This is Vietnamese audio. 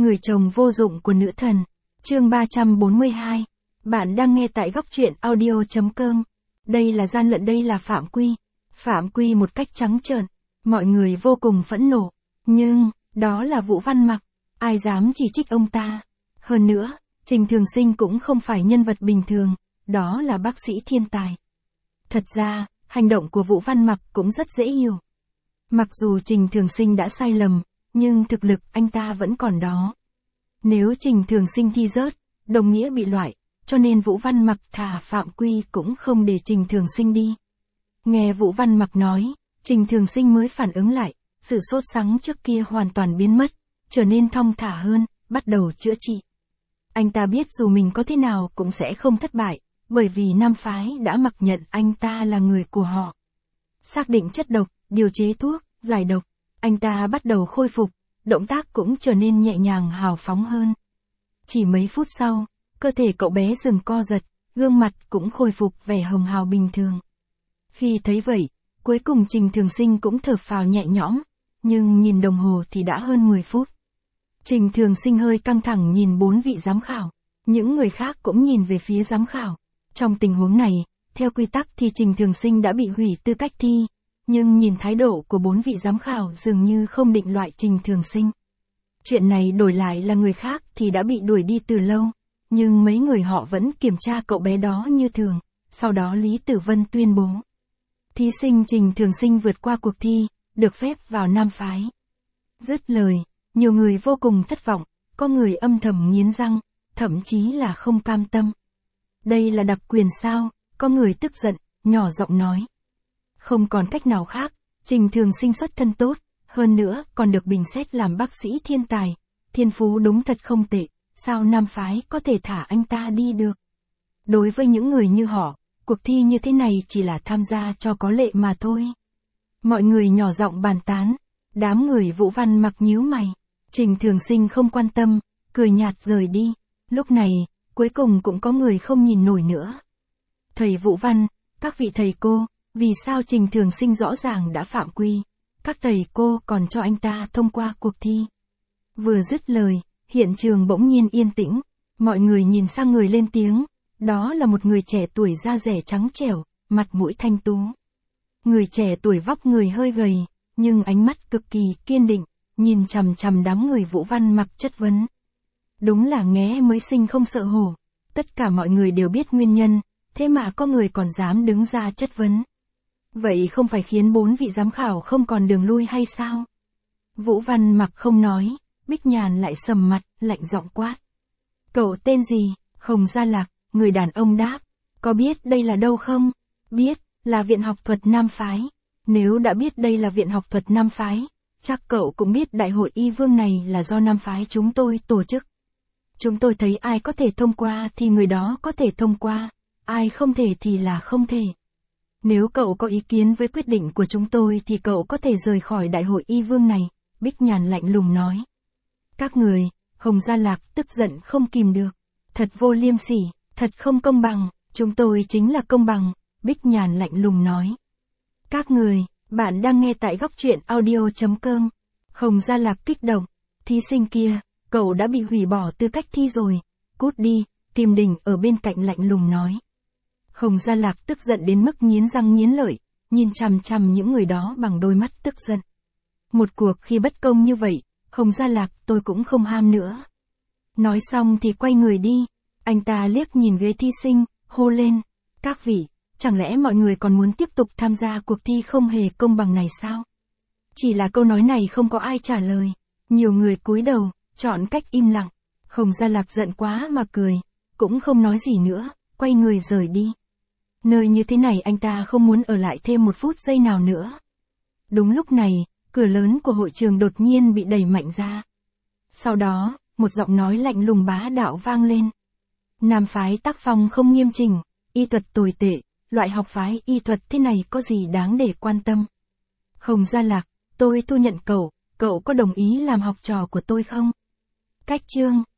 Người chồng vô dụng của nữ thần. Chương 342. Bạn đang nghe tại góc truyện audio.com. Đây là gian lận, đây là phạm quy. Phạm quy một cách trắng trợn. Mọi người vô cùng phẫn nộ. Nhưng, đó là Vũ Văn Mặc. Ai dám chỉ trích ông ta. Hơn nữa, Trình Thường Sinh cũng không phải nhân vật bình thường. Đó là bác sĩ thiên tài. Thật ra, hành động của Vũ Văn Mặc cũng rất dễ hiểu. Mặc dù Trình Thường Sinh đã sai lầm, nhưng thực lực anh ta vẫn còn đó. Nếu Trình Thường Sinh thi rớt, đồng nghĩa bị loại, cho nên Vũ Văn Mặc thà phạm quy cũng không để Trình Thường Sinh đi. Nghe Vũ Văn Mặc nói, Trình Thường Sinh mới phản ứng lại, sự sốt sắng trước kia hoàn toàn biến mất, trở nên thong thả hơn, bắt đầu chữa trị. Anh ta biết dù mình có thế nào cũng sẽ không thất bại, bởi vì Nam Phái đã mặc nhận anh ta là người của họ. Xác định chất độc, điều chế thuốc, giải độc, anh ta bắt đầu khôi phục, động tác cũng trở nên nhẹ nhàng hào phóng hơn. Chỉ mấy phút sau, cơ thể cậu bé dừng co giật, gương mặt cũng khôi phục vẻ hồng hào bình thường. Khi thấy vậy, cuối cùng Trình Thường Sinh cũng thở phào nhẹ nhõm, nhưng nhìn đồng hồ thì đã hơn 10 phút. Trình Thường Sinh hơi căng thẳng nhìn 4 vị giám khảo, những người khác cũng nhìn về phía giám khảo. Trong tình huống này, theo quy tắc thì Trình Thường Sinh đã bị hủy tư cách thi, nhưng nhìn thái độ của 4 vị giám khảo dường như không định loại Trình Thường Sinh. Chuyện này đổi lại là người khác thì đã bị đuổi đi từ lâu, nhưng mấy người họ vẫn kiểm tra cậu bé đó như thường, sau đó Lý Tử Vân tuyên bố. Thí sinh Trình Thường Sinh vượt qua cuộc thi, được phép vào Nam Phái. Dứt lời, nhiều người vô cùng thất vọng, có người âm thầm nghiến răng, thậm chí là không cam tâm. Đây là đặc quyền sao? Có người tức giận, nhỏ giọng nói. Không còn cách nào khác, Trình Thường Sinh xuất thân tốt, hơn nữa còn được bình xét làm bác sĩ thiên tài, thiên phú đúng thật không tệ, sao Nam Phái có thể thả anh ta đi được? Đối với những người như họ, cuộc thi như thế này chỉ là tham gia cho có lệ mà thôi. Mọi người nhỏ giọng bàn tán, đám người Vũ Văn Mặc nhíu mày, Trình Thường Sinh không quan tâm, cười nhạt rời đi. Lúc này, cuối cùng cũng có người không nhìn nổi nữa. Thầy Vũ Văn, các vị thầy cô, vì sao Trình Thường Sinh rõ ràng đã phạm quy, các thầy cô còn cho anh ta thông qua cuộc thi? Vừa dứt lời, hiện trường bỗng nhiên yên tĩnh, mọi người nhìn sang người lên tiếng, đó là một người trẻ tuổi da dẻ trắng trẻo, mặt mũi thanh tú. Người trẻ tuổi vóc người hơi gầy, nhưng ánh mắt cực kỳ kiên định, nhìn chằm chằm đám người Vũ Văn Mặc chất vấn. Đúng là nghé mới sinh không sợ hổ, tất cả mọi người đều biết nguyên nhân, thế mà có người còn dám đứng ra chất vấn. Vậy không phải khiến 4 vị giám khảo không còn đường lui hay sao? Vũ Văn Mặc không nói, Bích Nhàn lại sầm mặt, lạnh giọng quát. Cậu tên gì? Hồng Gia Lạc, người đàn ông đáp. Có biết đây là đâu không? Biết, là Viện Học thuật Nam Phái. Nếu đã biết đây là Viện Học thuật Nam Phái, chắc cậu cũng biết Đại hội Y Vương này là do Nam Phái chúng tôi tổ chức. Chúng tôi thấy ai có thể thông qua thì người đó có thể thông qua, ai không thể thì là không thể. Nếu cậu có ý kiến với quyết định của chúng tôi thì cậu có thể rời khỏi Đại hội Y Vương này, Bích Nhàn lạnh lùng nói. Các người, Hồng Gia Lạc tức giận không kìm được. Thật vô liêm sỉ, thật không công bằng, chúng tôi chính là công bằng, Bích Nhàn lạnh lùng nói. Các người, bạn đang nghe tại góc truyện audio.com. Hồng Gia Lạc kích động, thí sinh kia, cậu đã bị hủy bỏ tư cách thi rồi, cút đi, Kim Đình ở bên cạnh lạnh lùng nói. Hồng Gia Lạc tức giận đến mức nghiến răng nghiến lợi, nhìn chằm chằm những người đó bằng đôi mắt tức giận. Một cuộc khi bất công như vậy, Hồng Gia Lạc tôi cũng không ham nữa. Nói xong thì quay người đi, anh ta liếc nhìn ghế thí sinh, hô lên. Các vị, chẳng lẽ mọi người còn muốn tiếp tục tham gia cuộc thi không hề công bằng này sao? Chỉ là câu nói này không có ai trả lời, nhiều người cúi đầu, chọn cách im lặng. Hồng Gia Lạc giận quá mà cười, cũng không nói gì nữa, quay người rời đi. Nơi như thế này anh ta không muốn ở lại thêm một phút giây nào nữa. Đúng lúc này, cửa lớn của hội trường đột nhiên bị đẩy mạnh ra. Sau đó, một giọng nói lạnh lùng bá đạo vang lên. Nam Phái tác phong không nghiêm chỉnh, y thuật tồi tệ, loại học phái y thuật thế này có gì đáng để quan tâm. Hồng Gia Lạc, tôi thu nhận cậu, cậu có đồng ý làm học trò của tôi không? Cách chương